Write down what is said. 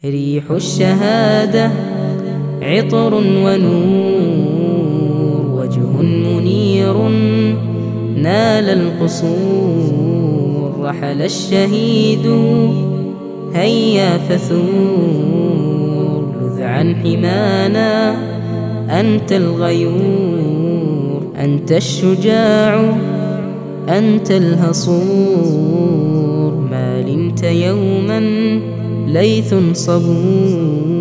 ريح الشهادة عطر ونور، وجه منير نال القصور. رحل الشهيد هيا فثور، لذ عن حمانا أنت الغيور. أنت الشجاع أنت الهصور، ما لمت يوما ليث صبور.